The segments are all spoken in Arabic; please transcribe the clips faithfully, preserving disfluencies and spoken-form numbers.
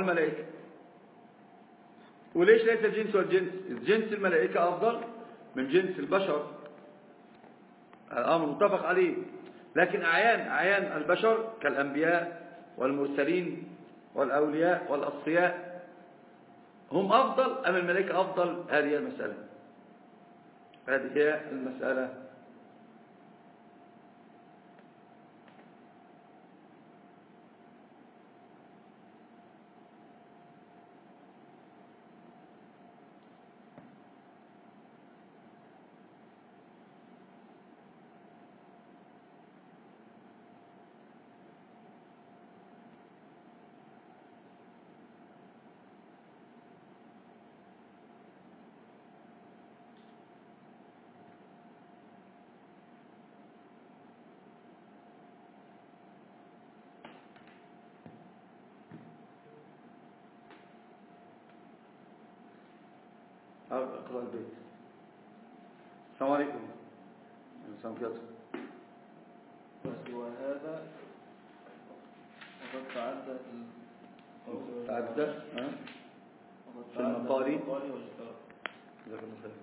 والملائكة. وليش ليس الجنس والجنس؟ جنس الملائكة أفضل من جنس البشر، الأمر متفق عليه. لكن أعيان أعيان البشر كالأنبياء والمرسلين والأولياء والأصفياء هم أفضل أم الملائكة أفضل؟ هذه هي المسألة، هذه هي المسألة. اقرأ البيت. السلام عليكم. السلام عليكم. وهذا وقد تعدى تعدى في المقالي. جزاك الله خير.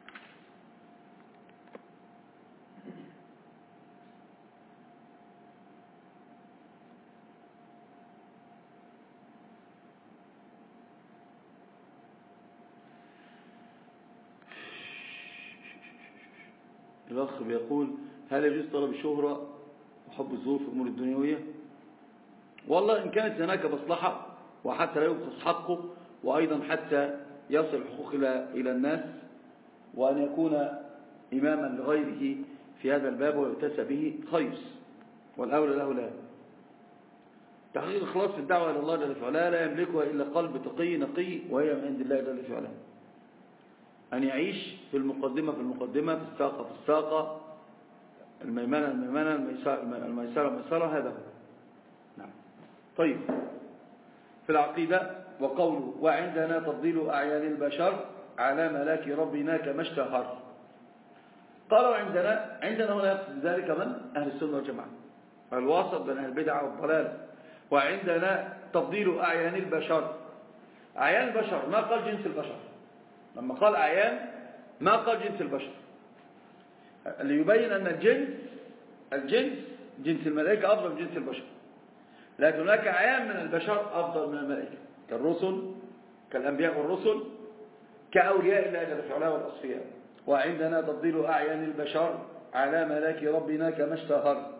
الأخ بيقول هل يجوز طلب الشهرة وحب الظهور في الأمور الدنيوية؟ والله إن كانت هناك مصلحة وحتى لا يبخس حقه، وأيضا حتى يصل حقوق إلى الناس، وأن يكون إماما لغيره في هذا الباب ويؤتسى به خير، والأولى له لا. تحقيق الإخلاص في الدعوة إلى الله جل في علاه لا يملكها إلا قلب تقي نقي، وهي من عند الله جل في علاه. أن يعيش في المقدمة في المقدمة، في الساقة في الساقة، الميمنة الميمنة، الميسرة الميسرة، هذا هو. نعم. طيب، في العقيدة وقوله وعندنا تفضيل أعيان البشر على ملاك ربنا كما اشتهر. قالوا عندنا عندنا هنا يقصد ذلك من؟ أهل السنة والجماعة، الواسط بين أهل البدعة والضلال. وعندنا تفضيل أعيان البشر. أعيان البشر ما قال جنس البشر، لما قال أعيان ما قال جنس البشر، ليبين أن الجنس الجنس جنس الملائكة أفضل من جنس البشر، لكن هناك أعيان من البشر أفضل من الملائكة، كالرسل كالأنبياء والرسل، كأولياء الله جل في علاه والأصفياء. وعندنا تفضيل أعيان البشر على ملاك ربنا كما اشتهر.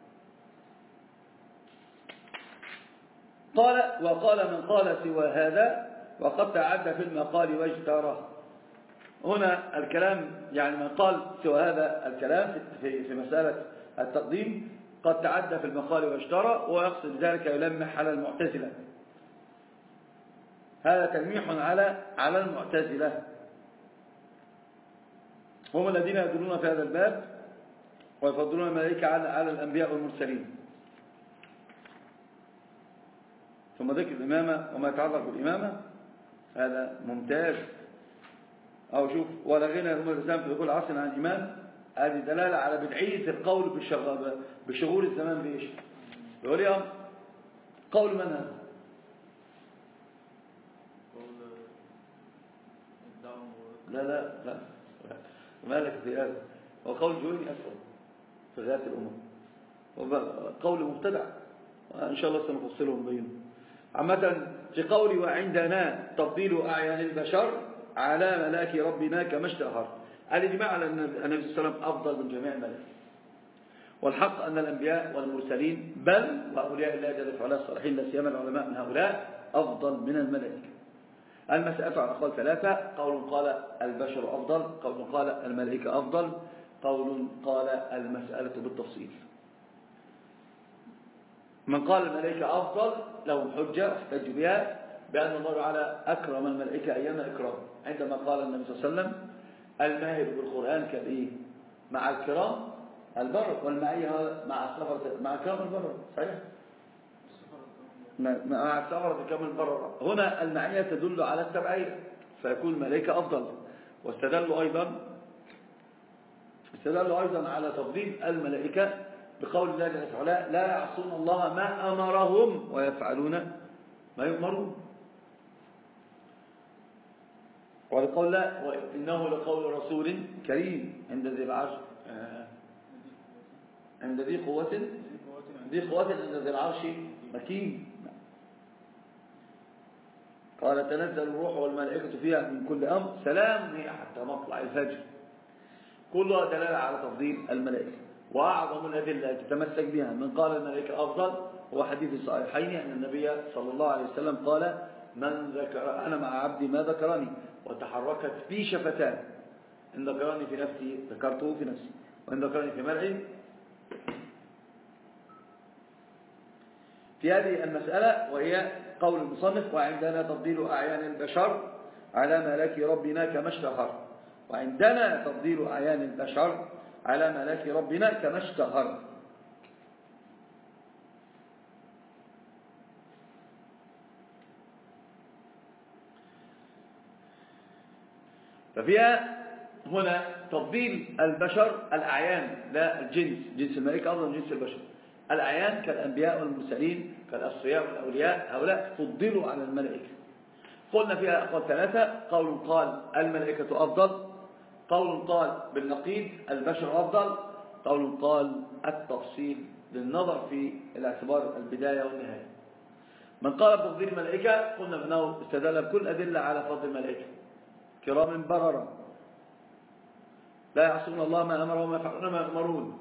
قال وقال من قال سوى هذا وقد تعدى في المقال واجتره. هنا الكلام يعني من قال سوى هذا الكلام في في مسألة التقديم قد تعدى في المقال واجترى، ويقصد ذلك يلمح على المعتزلة. هذا تلميح على على المعتزلة، هم الذين يدلون في هذا الباب ويفضلون الملائكة على على الأنبياء والمرسلين. ثم ذكر الإمامة وما يتعلق بالإمامة، هذا ممتاز. أو شوف ولا غنى الأمة الإسلام في كل عصر عن الإمام، هذه دلالة على بدعية القول بشغول الزمان بإيش؟ يقول يا قول من هذا؟ لا لا لا مالك في هذا؟ وقول جويني أسأل في غاية الأمم، قول مبتدع، وإن شاء الله سنفصله ونبينه. عامة في قولي وعندنا تفضيل أعيان البشر على ملاك ربنا كما اشتهر، الإجماع على أن النبي صلى الله عليه وسلم أفضل من جميع الملائكة، والحق أن الأنبياء والمرسلين بل وأولياء الله جل وعلا الصالحين لا سيما العلماء من هؤلاء أفضل من الملائكة. المسألة على أقوال ثلاثة: قول قال البشر أفضل، قول قال الملائكة أفضل، قول قال المسألة بالتفصيل. من قال الملائكة أفضل لهم حجة احتج بها بأن الله تعالى أكرم الملائكة أيام إكرام، عندما قال النبي صلى الله عليه وسلم الماهر بالقرآن كالإيه؟ مع الكرام البر، والمعية مع السفر مع الكرام البر، صحيح؟ مع السفر كم البر. هنا المعية تدل على التبعية، فيكون الملائكة أفضل. واستدلوا أيضا استدلوا أيضا على تفضيل الملائكة بقول الله جل وعلا لا يعصون الله ما أمرهم ويفعلون ما يؤمرون. ولقول لا وإنه لقول رسول كريم عند ذي العرش عند ذي قوة ذي قوة عند ذي العرش مكين. قال تنزل الروح والملائكة فيها من كل أمر سلام هي حتى مطلع الفجر. كلها دلالة على تفضيل الملائكة. وأعظم الأدلة التي تتمسك بها من قال الملائكة أفضل هو حديث الصحيحين أن النبي صلى الله عليه وسلم قال من ذكر أنا مع عبدي ما ذكرني وتحركت في شفتان إن ذكرني في نفسي ذكرته في نفسي وإن ذكرني في ملعي. في هذه المسألة وهي قول المصنف وعندنا تفضيل أعيان البشر على ملاك ربنا كما اشتهر. وعندنا تفضيل أعيان البشر على ملاك ربنا كما اشتهر. ففيها هنا تفضيل البشر الأعيان لا الجنس، جنس الملائكة أفضل من جنس البشر. الأعيان كالأنبياء والمرسلين كالأصفياء والأولياء هؤلاء فضلوا على الملائكة. قلنا فيها أقوال ثلاثة: قول قال الملائكة أفضل، قول قال بالنقيض البشر أفضل، قول قال التفصيل للنظر في الاعتبار البداية والنهاية. من قال بتفضيل الملائكة قلنا بأنه استدل بكل أدلة على فضل الملائكة كرام بررا لا يعصون الله ما أمرهم وما يفعلون ما يأمرون.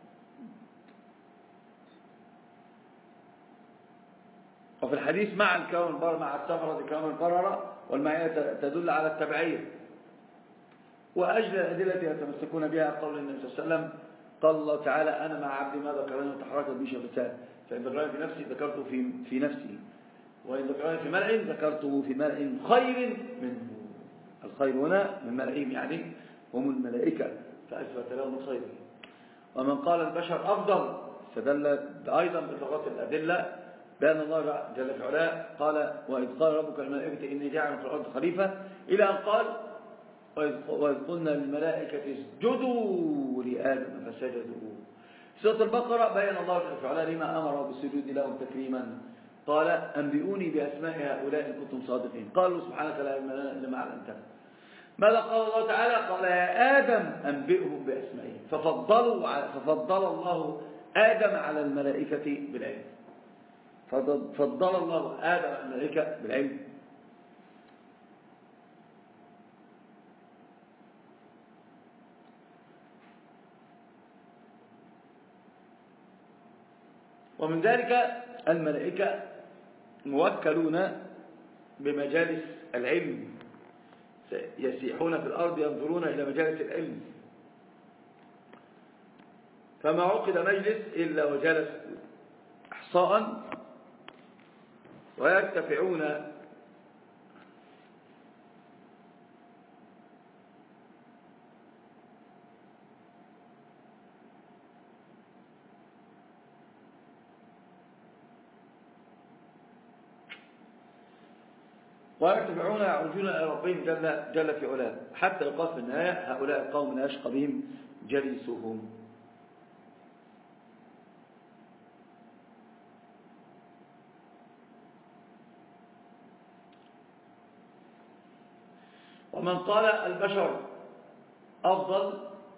وفي الحديث مع الكرام البررة مع السفرة الكرام البررة والمعية تدل على التبعية. وأجل الأدلة التي يتمسكون بها قول النبي صلى الله عليه وسلم قال الله تعالى أنا مع عبدي ما ذكرني وتحركت بي شفتان فإن ذكرني في نفسي ذكرته في, في نفسي وإن ذكرني في ملأ ذكرته في ملأ خير منه. الخير هنا من ملئهم يعني هم الملائكة فأثبت لهم الخير. ومن قال البشر أفضل استدل أيضا بلغة الأدلة بأن الله جل في علاه قال وإذ قال ربك للملائكة إني جاعل في الأرض خليفة إلى أن قال وإذ قلنا للملائكة اسجدوا لآدم فسجدوا. سورة البقرة بين الله جل في علاه لما أمر بالسجود لهم تكريما قال أنبئوني بأسماء هؤلاء إن كنتم صادقين. قالوا سبحانك لا علم لنا إلا ما علمتنا. ماذا قال الله تعالى؟ قال يا آدم أنبئهم بأسمائهم ففضلوا ففضل الله آدم على الملائكة بالعلم. فضل الله آدم على الملائكة بالعلم. ومن ذلك الملائكة موكلون بمجالس العلم يسيحون في الأرض ينظرون إلى مجالس العلم. فما عقد مجلس إلا وجلس إحصاء ويرتفعون ويرتفعون يعرجون إلى ربهم جل, جل في علاه حتى يقال في النهاية هؤلاء القوم لا يشقى بهم جليسهم. ومن قال البشر أفضل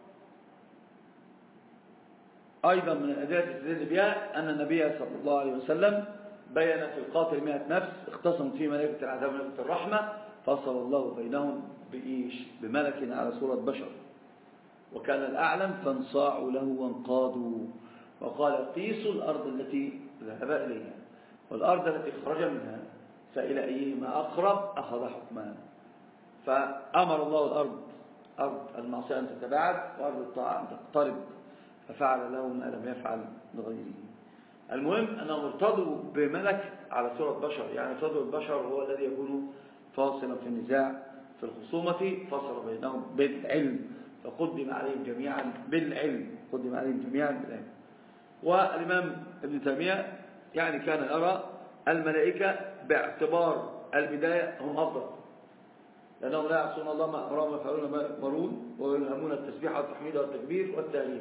أيضا من الأدلة التي بها أن النبي صلى الله عليه وسلم بين في القاتل مئة نفس اختصمت فيه ملائكة العذاب وملائكة الرحمة فصل الله بينهم بإيش بملك على صورة بشر وكان الأعلم فانصاعوا له وانقادوا وقال قيسوا الأرض التي ذهب إليها والأرض التي خرج منها فإلى أيهما أقرب أخذ حكمها. فأمر الله الأرض أرض المعصية أن تتباعد وأرض الطاعة أن تقترب ففعل له ما لم يفعل لغيره. المهم أنهم ارتضوا بملك على صورة بشر يعني ارتضوا البشر هو الذي يكون فاصلا في النزاع في الخصومة فصل بينهم بالعلم فقدم عليهم جميعا بالعلم قدم عليهم جميعا بالعلم. والإمام ابن تيمية يعني كان يرى الملائكة باعتبار البداية هم أفضل لأنهم لا يعصون الله ما أمرهم ويفعلون ما يأمرون ويلهمون التسبيح والتحميد والتكبير والتهليل.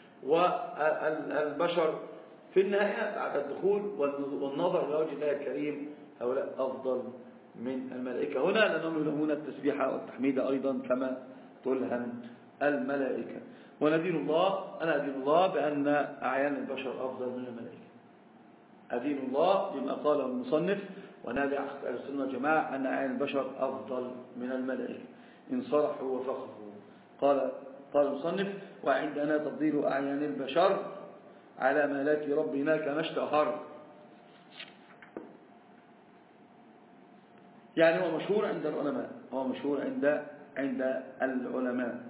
والبشر في النهاية بعد الدخول والنظر لوجه الله الكريم هؤلاء أفضل من الملائكة هنا، لأنهم يلهمون التسبيح والتحميد أيضا كما تلهم الملائكة. وندين الله أنا أدين الله بأن أعيان البشر أفضل من الملائكة. أدين الله بما قاله المصنف ونادي أهل السنة والجماعة أن أعيان البشر أفضل من الملائكة إن صرحوا وفقهوا. قال قال المصنف وعندنا تفضيل أعيان البشر على ملاك ربنا كما اشتهر. يعني هو مشهور عند العلماء، هو مشهور عند عند العلماء.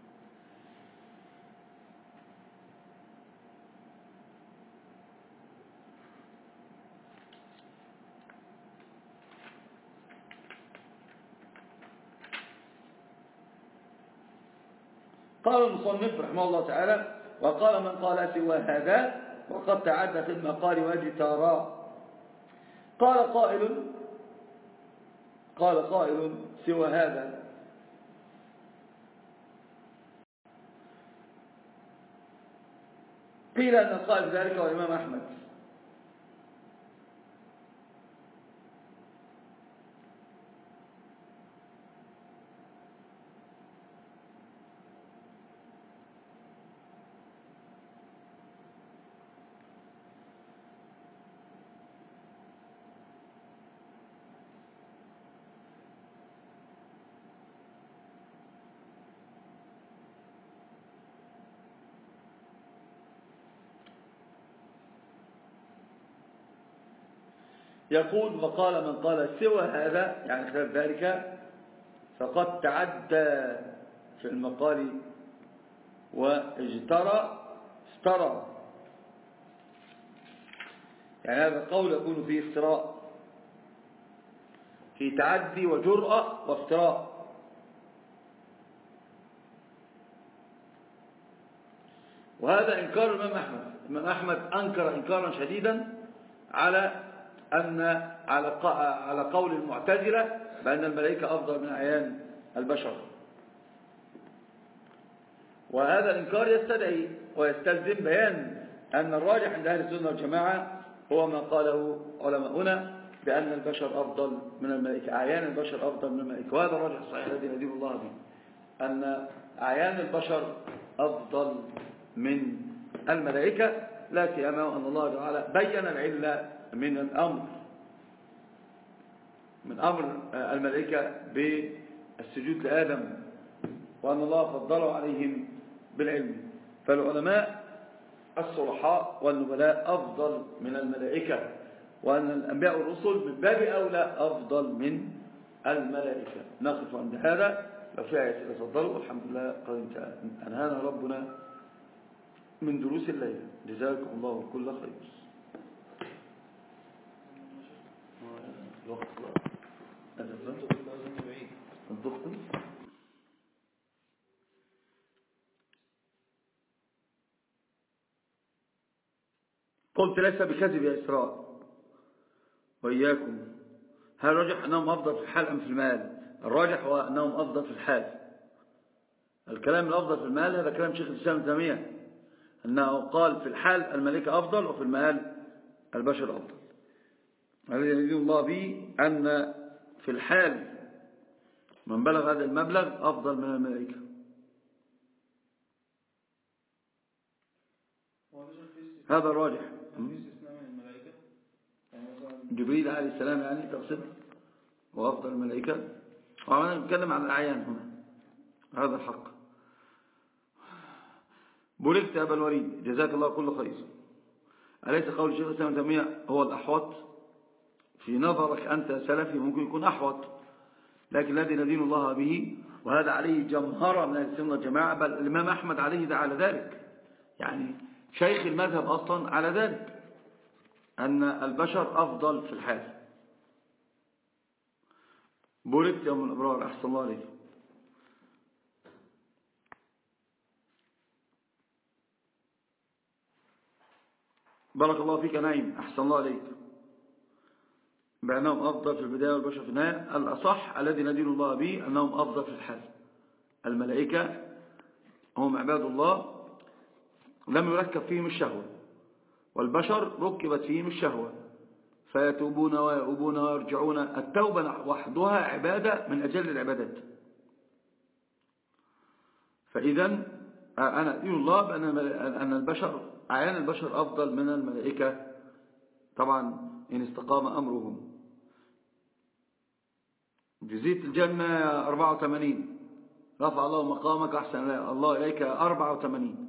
قال المصنف رحمه الله تعالى وقال من قال سوى هذا وقد تعدى في المقال واجترى. قال قائل قال قائل سوى هذا قيل أن القائل ذلك هو الإمام أحمد. يقول وقال من قال سوى هذا يعني خلاف ذلك فقد تعدى في المقال واجترى استرى. يعني هذا القول يكون فيه افتراء، في تعدي وجرأة وافتراء. وهذا إنكار الإمام أحمد. الإمام أحمد أنكر إنكارا شديدا على أن على على قول المعتزلة بأن الملائكة أفضل من أعيان البشر. وهذا الإنكار يستدعي ويستلزم بيان أن الراجح عند أهل السنة والجماعة هو ما قاله علماؤنا بأن البشر أفضل من الملائكة، أعيان البشر أفضل من الملائكة. وهذا الراجح الصحيح الذي ندين الله به أن أعيان البشر أفضل من الملائكة، لا سيما أن الله تعالى بين العلة من الأمر من أمر الملائكة بالسجود لآدم وأن الله فضله عليهم بالعلم. فالعلماء الصلحاء والنبلاء أفضل من الملائكة، وأن الأنبياء والرسل من باب أولى أفضل من الملائكة. نقف عند هذا. لو في آية تفضلوا. والحمد لله قد أنهانا ربنا من دروس الليل. جزاكم الله كل خير. الوقت الدكتور قلت ليس بكذب يا إسراء وإياكم. هل الراجح أنهم أفضل في الحال أم في المال؟ الراجح هو أنهم أفضل في الحال. الكلام الأفضل في المال هذا كلام شيخ الإسلام ابن تيمية أنه قال في الحال الملائكة أفضل وفي المال البشر أفضل. الذي يدين الله به أن في الحال من بلغ هذا المبلغ أفضل من الملائكة. هذا الراجح. جبريل عليه السلام يعني تقصد وأفضل الملائكة. وعمنا نتكلم عن الأعيان هنا. هذا الحق. بولكت أبا الوليد جزاك الله كل خير. أليس قول الشيخ الإسلام ابن تيمية هو الأحوط؟ في نظرك أنت سلفي ممكن يكون أحوط، لكن الذي ندين الله به وهذا عليه جمهرة من السنة والجماعة، بل الإمام أحمد عليه على ذلك، يعني شيخ المذهب أصلا على ذلك أن البشر أفضل في الحال. بولكت يا أم الأبرار أحسن الله عليك. بارك الله فيك نعيم أحسن الله عليك. بأنهم أفضل في البداية والبشر في النهاية. الأصح الذي ندين الله به أنهم أفضل في الحال. الملائكة هم عباد الله لم يركب فيهم الشهوة، والبشر ركبت فيهم الشهوة، فيتوبون ويؤوبون ويرجعون. التوبة وحدها عبادة من أجل العبادات. فإذا أنا أدين الله بأن أن البشر أعيان البشر أفضل من الملائكة طبعا إن استقام أمرهم. جزية الجنة أربعة وثمانين، رفع الله مقامك أحسن الله إليك أربعة وثمانين.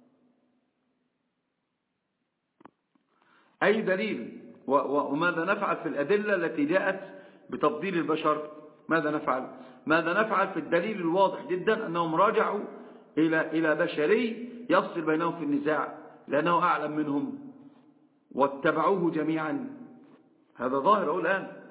أي دليل؟ وماذا نفعل في الأدلة التي جاءت بتفضيل البشر؟ ماذا نفعل؟ ماذا نفعل في الدليل الواضح جدا أنهم راجعوا إلى إلى بشري يفصل بينهم في النزاع لأنه أعلم منهم واتبعوه جميعا. هذا ظاهر الآن.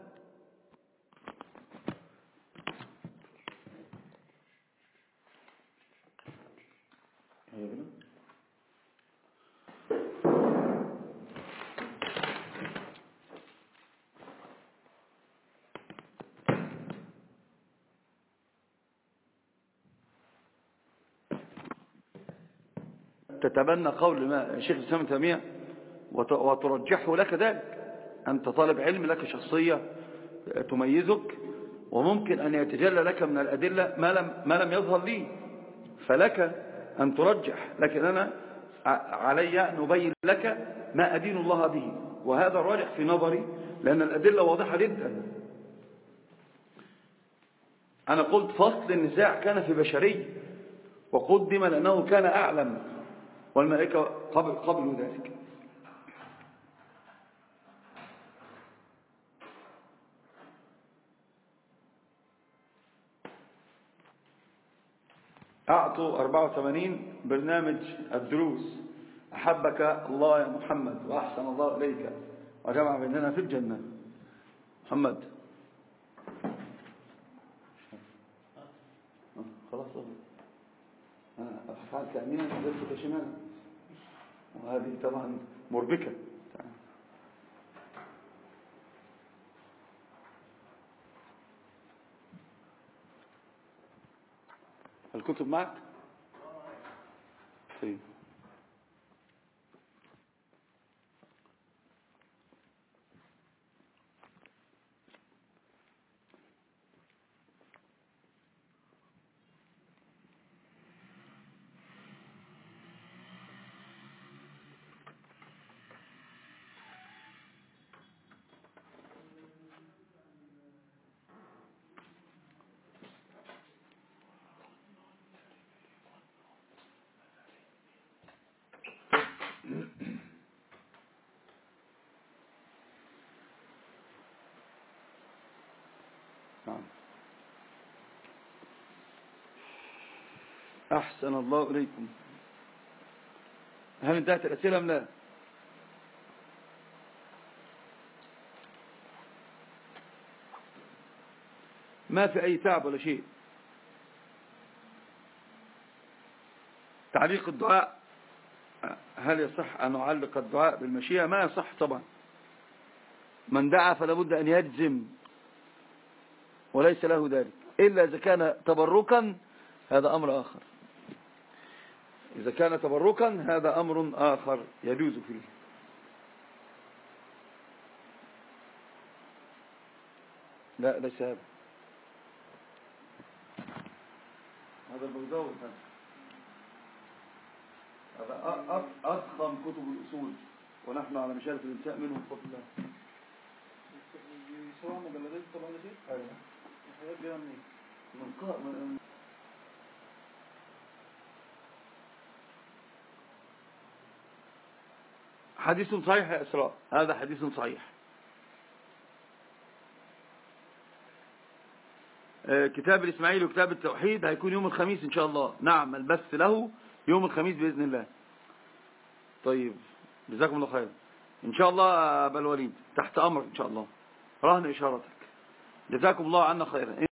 تتبنى قول ما شيخ الإسلام ابن تيمية وترجحه لك ذلك. أنت طالب علم، لك شخصية تميزك، وممكن أن يتجلى لك من الأدلة ما لم, ما لم يظهر لي، فلك أن ترجح. لكن أنا علي أن أبين لك ما أدين الله به، وهذا الراجح في نظري لأن الأدلة واضحة جدا. أنا قلت فصل النزاع كان في بشري وقدم لأنه كان أعلم، والملائكة قبل قبلوا ذلك. أعطوا أربعة وثمانين برنامج الدروس. أحبك الله يا محمد وأحسن الله إليك وجمع بيننا في الجنة. محمد خلاص أنا أفعل كأمينا ذلك شمالا، وهذه طبعا مربكة. الكتب معك؟ طيب. أحسن الله إليكم. هل انتهت الأسئلة أم لا؟ ما في أي تعب ولا شيء. تعليق الدعاء، هل يصح أن نعلق الدعاء بالمشيئة؟ ما يصح طبعا. من دعا فلا بد أن يجزم وليس له ذلك، إلا إذا كان تبركا هذا أمر آخر. إذا كان تبركا هذا أمر آخر يجوز فيه. لا ليس هذا. هذا البيضاوي هذا أضخم كتب الأصول، ونحن على مشارف الانتهاء منه بفضل الله. سواء مجلدات طبعا يا شيخ؟ أيوة. الحاجات جايه منين؟ من قاء من حديث صحيح يا إسراء، هذا حديث صحيح. كتاب الإسماعيلي وكتاب التوحيد هيكون يوم الخميس إن شاء الله. نعم البث له يوم الخميس بإذن الله. طيب جزاكم الله خير إن شاء الله. أبا الوليد تحت أمرك إن شاء الله، رهن إشارتك. جزاكم الله عنا خيرا.